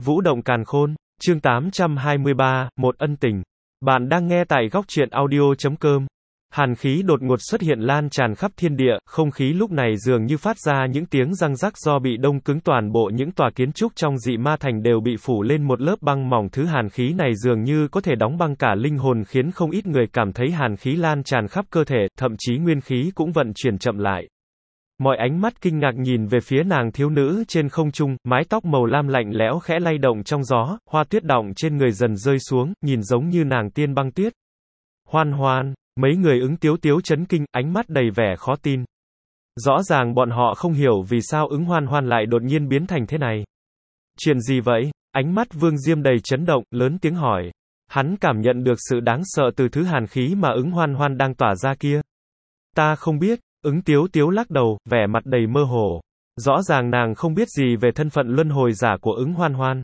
Vũ động càn khôn, chương 823, một ân tình. Bạn đang nghe tại góc truyện audio.com. Hàn khí đột ngột xuất hiện lan tràn khắp thiên địa, không khí lúc này dường như phát ra những tiếng răng rắc do bị đông cứng, toàn bộ những tòa kiến trúc trong dị ma thành đều bị phủ lên một lớp băng mỏng. Thứ hàn khí này dường như có thể đóng băng cả linh hồn, khiến không ít người cảm thấy hàn khí lan tràn khắp cơ thể, thậm chí nguyên khí cũng vận chuyển chậm lại. Mọi ánh mắt kinh ngạc nhìn về phía nàng thiếu nữ trên không trung, mái tóc màu lam lạnh lẽo khẽ lay động trong gió, hoa tuyết đọng trên người dần rơi xuống, nhìn giống như nàng tiên băng tuyết. Hoan Hoan, mấy người Ứng Tiếu Tiếu chấn kinh, ánh mắt đầy vẻ khó tin. Rõ ràng bọn họ không hiểu vì sao Ứng Hoan Hoan lại đột nhiên biến thành thế này. Chuyện gì vậy? Ánh mắt Vương Diêm đầy chấn động, lớn tiếng hỏi. Hắn cảm nhận được sự đáng sợ từ thứ hàn khí mà Ứng Hoan Hoan đang tỏa ra kia. Ta không biết. Ứng Tiếu Tiếu lắc đầu, vẻ mặt đầy mơ hồ. Rõ ràng nàng không biết gì về thân phận luân hồi giả của Ứng Hoan Hoan.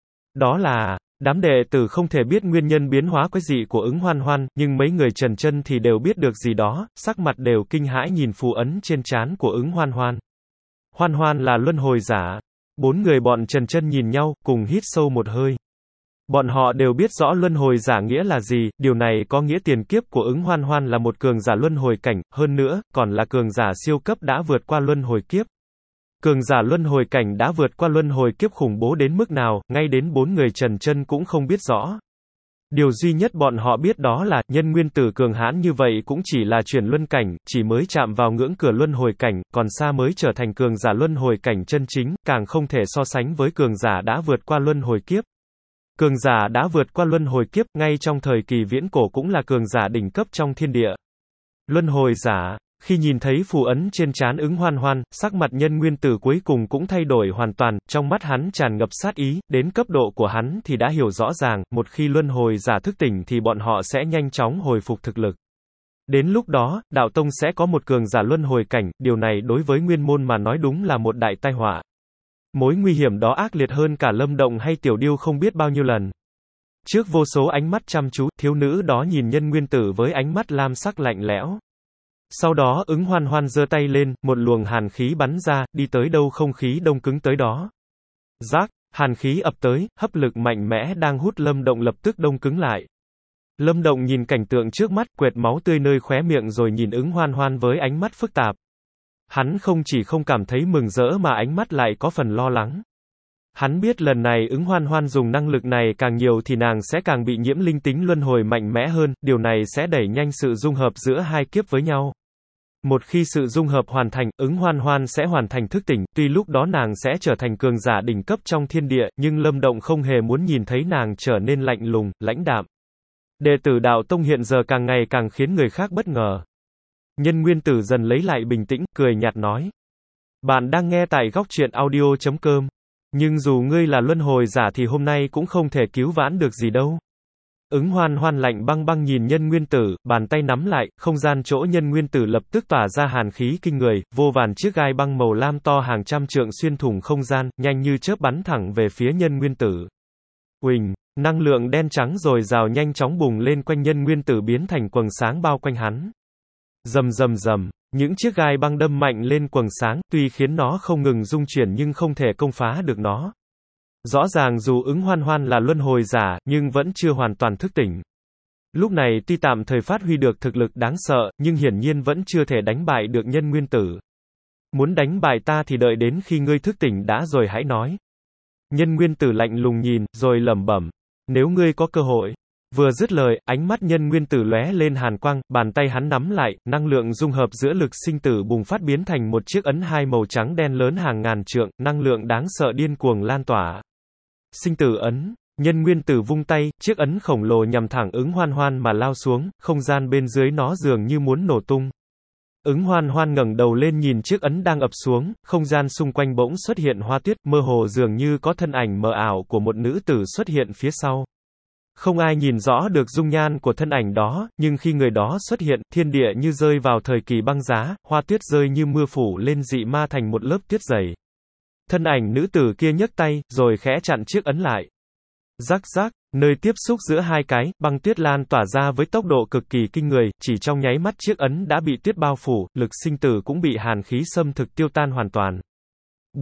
Đó là, đám đệ tử không thể biết nguyên nhân biến hóa quái dị của Ứng Hoan Hoan, nhưng mấy người Trần Chân thì đều biết được gì đó, sắc mặt đều kinh hãi nhìn phù ấn trên trán của Ứng Hoan Hoan. Hoan Hoan là luân hồi giả. Bốn người bọn Trần Chân nhìn nhau, cùng hít sâu một hơi. Bọn họ đều biết rõ luân hồi giả nghĩa là gì, điều này có nghĩa tiền kiếp của Ứng Hoan Hoan là một cường giả luân hồi cảnh, hơn nữa, còn là cường giả siêu cấp đã vượt qua luân hồi kiếp. Cường giả luân hồi cảnh đã vượt qua luân hồi kiếp khủng bố đến mức nào, ngay đến bốn người Trần Chân cũng không biết rõ. Điều duy nhất bọn họ biết đó là, nhân nguyên tử cường hãn như vậy cũng chỉ là chuyển luân cảnh, chỉ mới chạm vào ngưỡng cửa luân hồi cảnh, còn xa mới trở thành cường giả luân hồi cảnh chân chính, càng không thể so sánh với cường giả đã vượt qua luân hồi kiếp. Cường giả đã vượt qua luân hồi kiếp, ngay trong thời kỳ viễn cổ cũng là cường giả đỉnh cấp trong thiên địa. Luân hồi giả, khi nhìn thấy phù ấn trên trán Ứng Hoan Hoan, sắc mặt nhân nguyên tử cuối cùng cũng thay đổi hoàn toàn, trong mắt hắn tràn ngập sát ý, đến cấp độ của hắn thì đã hiểu rõ ràng, một khi luân hồi giả thức tỉnh thì bọn họ sẽ nhanh chóng hồi phục thực lực. Đến lúc đó, đạo tông sẽ có một cường giả luân hồi cảnh, điều này đối với nguyên môn mà nói đúng là một đại tai họa. Mối nguy hiểm đó ác liệt hơn cả Lâm Động hay Tiểu Điêu không biết bao nhiêu lần. Trước vô số ánh mắt chăm chú, thiếu nữ đó nhìn nhân nguyên tử với ánh mắt lam sắc lạnh lẽo. Sau đó Ứng Hoan Hoan giơ tay lên, một luồng hàn khí bắn ra, đi tới đâu không khí đông cứng tới đó. Rác, hàn khí ập tới, hấp lực mạnh mẽ đang hút Lâm Động lập tức đông cứng lại. Lâm Động nhìn cảnh tượng trước mắt, quệt máu tươi nơi khóe miệng rồi nhìn Ứng Hoan Hoan với ánh mắt phức tạp. Hắn không chỉ không cảm thấy mừng rỡ mà ánh mắt lại có phần lo lắng. Hắn biết lần này Ứng Hoan Hoan dùng năng lực này càng nhiều thì nàng sẽ càng bị nhiễm linh tính luân hồi mạnh mẽ hơn, điều này sẽ đẩy nhanh sự dung hợp giữa hai kiếp với nhau. Một khi sự dung hợp hoàn thành, Ứng Hoan Hoan sẽ hoàn thành thức tỉnh, tuy lúc đó nàng sẽ trở thành cường giả đỉnh cấp trong thiên địa, nhưng Lâm Động không hề muốn nhìn thấy nàng trở nên lạnh lùng, lãnh đạm. Đệ tử đạo tông hiện giờ càng ngày càng khiến người khác bất ngờ. Nhân nguyên tử dần lấy lại bình tĩnh, cười nhạt nói. Bạn đang nghe tại góc truyện audio.com. Nhưng dù ngươi là luân hồi giả thì hôm nay cũng không thể cứu vãn được gì đâu. Ứng Hoan Hoan lạnh băng băng nhìn nhân nguyên tử, bàn tay nắm lại, không gian chỗ nhân nguyên tử lập tức tỏa ra hàn khí kinh người, vô vàn chiếc gai băng màu lam to hàng trăm trượng xuyên thủng không gian, nhanh như chớp bắn thẳng về phía nhân nguyên tử. Uỳnh, năng lượng đen trắng dồi dào nhanh chóng bùng lên quanh nhân nguyên tử biến thành quầng sáng bao quanh hắn. Rầm rầm rầm, những chiếc gai băng đâm mạnh lên quầng sáng, tuy khiến nó không ngừng rung chuyển nhưng không thể công phá được nó. Rõ ràng dù Ứng Hoan Hoan là luân hồi giả, nhưng vẫn chưa hoàn toàn thức tỉnh. Lúc này tuy tạm thời phát huy được thực lực đáng sợ, nhưng hiển nhiên vẫn chưa thể đánh bại được nhân nguyên tử. Muốn đánh bại ta thì đợi đến khi ngươi thức tỉnh đã rồi hãy nói. Nhân nguyên tử lạnh lùng nhìn, rồi lẩm bẩm. Nếu ngươi có cơ hội. Vừa dứt lời, ánh mắt nhân nguyên tử lóe lên hàn quang, bàn tay hắn nắm lại, năng lượng dung hợp giữa lực sinh tử bùng phát biến thành một chiếc ấn hai màu trắng đen lớn hàng ngàn trượng, năng lượng đáng sợ điên cuồng lan tỏa. Sinh tử ấn, nhân nguyên tử vung tay, chiếc ấn khổng lồ nhằm thẳng Ứng Hoan Hoan mà lao xuống, không gian bên dưới nó dường như muốn nổ tung. Ứng Hoan Hoan ngẩng đầu lên nhìn chiếc ấn đang ập xuống, không gian xung quanh bỗng xuất hiện hoa tuyết, mơ hồ dường như có thân ảnh mờ ảo của một nữ tử xuất hiện phía sau. Không ai nhìn rõ được dung nhan của thân ảnh đó, nhưng khi người đó xuất hiện, thiên địa như rơi vào thời kỳ băng giá, hoa tuyết rơi như mưa phủ lên dị ma thành một lớp tuyết dày. Thân ảnh nữ tử kia nhấc tay, rồi khẽ chặn chiếc ấn lại. Rắc rắc, nơi tiếp xúc giữa hai cái, băng tuyết lan tỏa ra với tốc độ cực kỳ kinh người, chỉ trong nháy mắt chiếc ấn đã bị tuyết bao phủ, lực sinh tử cũng bị hàn khí xâm thực tiêu tan hoàn toàn. Bùm,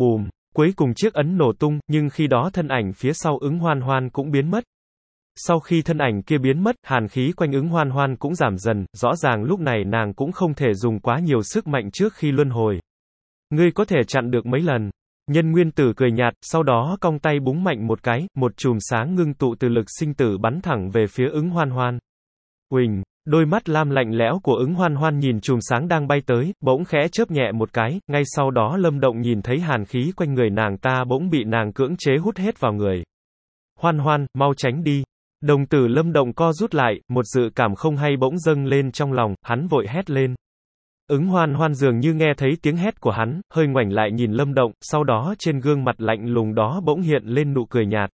Cuối cùng chiếc ấn nổ tung, nhưng khi đó thân ảnh phía sau Ứng Hoan Hoan cũng biến mất. Sau khi thân ảnh kia biến mất, hàn khí quanh Ứng Hoan Hoan cũng giảm dần, rõ ràng lúc này nàng cũng không thể dùng quá nhiều sức mạnh trước khi luân hồi. Ngươi có thể chặn được mấy lần. Nhân Nguyên Tử cười nhạt, sau đó cong tay búng mạnh một cái, một chùm sáng ngưng tụ từ lực sinh tử bắn thẳng về phía Ứng Hoan Hoan. Uỳnh, đôi mắt lam lạnh lẽo của Ứng Hoan Hoan nhìn chùm sáng đang bay tới, bỗng khẽ chớp nhẹ một cái, ngay sau đó Lâm Động nhìn thấy hàn khí quanh người nàng ta bỗng bị nàng cưỡng chế hút hết vào người. Hoan Hoan, mau tránh đi. Đồng tử Lâm Động co rút lại, một dự cảm không hay bỗng dâng lên trong lòng, hắn vội hét lên. Ứng Hoan Hoan dường như nghe thấy tiếng hét của hắn, hơi ngoảnh lại nhìn Lâm Động, sau đó trên gương mặt lạnh lùng đó bỗng hiện lên nụ cười nhạt.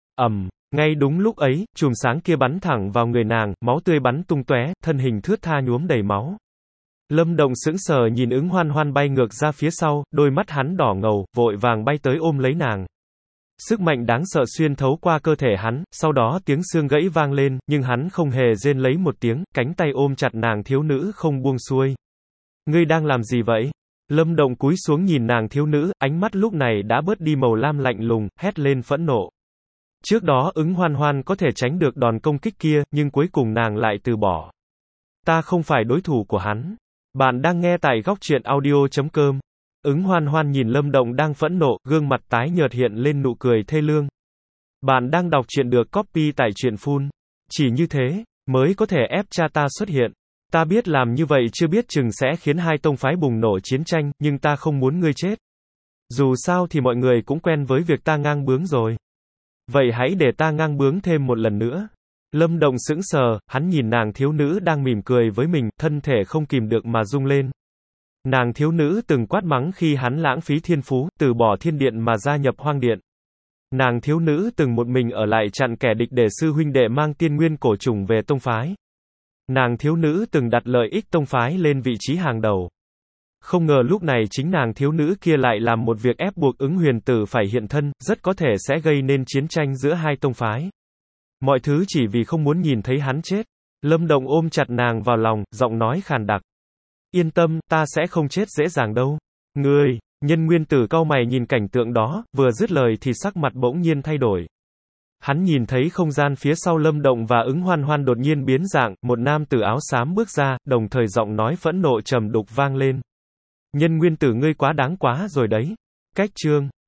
Ngay đúng lúc ấy, chùm sáng kia bắn thẳng vào người nàng, máu tươi bắn tung tóe, thân hình thướt tha nhuốm đầy máu. Lâm Động sững sờ nhìn Ứng Hoan Hoan bay ngược ra phía sau, đôi mắt hắn đỏ ngầu, vội vàng bay tới ôm lấy nàng. Sức mạnh đáng sợ xuyên thấu qua cơ thể hắn, sau đó tiếng xương gãy vang lên, nhưng hắn không hề rên lấy một tiếng, cánh tay ôm chặt nàng thiếu nữ không buông xuôi. Ngươi đang làm gì vậy? Lâm Động cúi xuống nhìn nàng thiếu nữ, ánh mắt lúc này đã bớt đi màu lam lạnh lùng, hét lên phẫn nộ. Trước đó Ứng Hoan Hoan có thể tránh được đòn công kích kia, nhưng cuối cùng nàng lại từ bỏ. Ta không phải đối thủ của hắn. Bạn đang nghe tại góc truyện audio.com. Ứng Hoan Hoan nhìn Lâm Động đang phẫn nộ, gương mặt tái nhợt hiện lên nụ cười thê lương. Bạn đang đọc truyện được copy tại truyện full. Chỉ như thế, mới có thể ép cha ta xuất hiện. Ta biết làm như vậy chưa biết chừng sẽ khiến hai tông phái bùng nổ chiến tranh, nhưng ta không muốn ngươi chết. Dù sao thì mọi người cũng quen với việc ta ngang bướng rồi. Vậy hãy để ta ngang bướng thêm một lần nữa. Lâm Động sững sờ, hắn nhìn nàng thiếu nữ đang mỉm cười với mình, thân thể không kìm được mà rung lên. Nàng thiếu nữ từng quát mắng khi hắn lãng phí thiên phú, từ bỏ thiên điện mà gia nhập hoang điện. Nàng thiếu nữ từng một mình ở lại chặn kẻ địch để sư huynh đệ mang tiên nguyên cổ trùng về tông phái. Nàng thiếu nữ từng đặt lợi ích tông phái lên vị trí hàng đầu. Không ngờ lúc này chính nàng thiếu nữ kia lại làm một việc ép buộc Ứng Huyền Tử phải hiện thân, rất có thể sẽ gây nên chiến tranh giữa hai tông phái. Mọi thứ chỉ vì không muốn nhìn thấy hắn chết. Lâm Động ôm chặt nàng vào lòng, giọng nói khàn đặc. Yên tâm, ta sẽ không chết dễ dàng đâu. Ngươi, Nhân Nguyên Tử cau mày nhìn cảnh tượng đó, vừa dứt lời thì sắc mặt bỗng nhiên thay đổi. Hắn nhìn thấy không gian phía sau Lâm Động và Ứng Hoan Hoan đột nhiên biến dạng, một nam tử áo xám bước ra, đồng thời giọng nói phẫn nộ trầm đục vang lên. Nhân Nguyên Tử ngươi quá đáng quá rồi đấy. Cách chương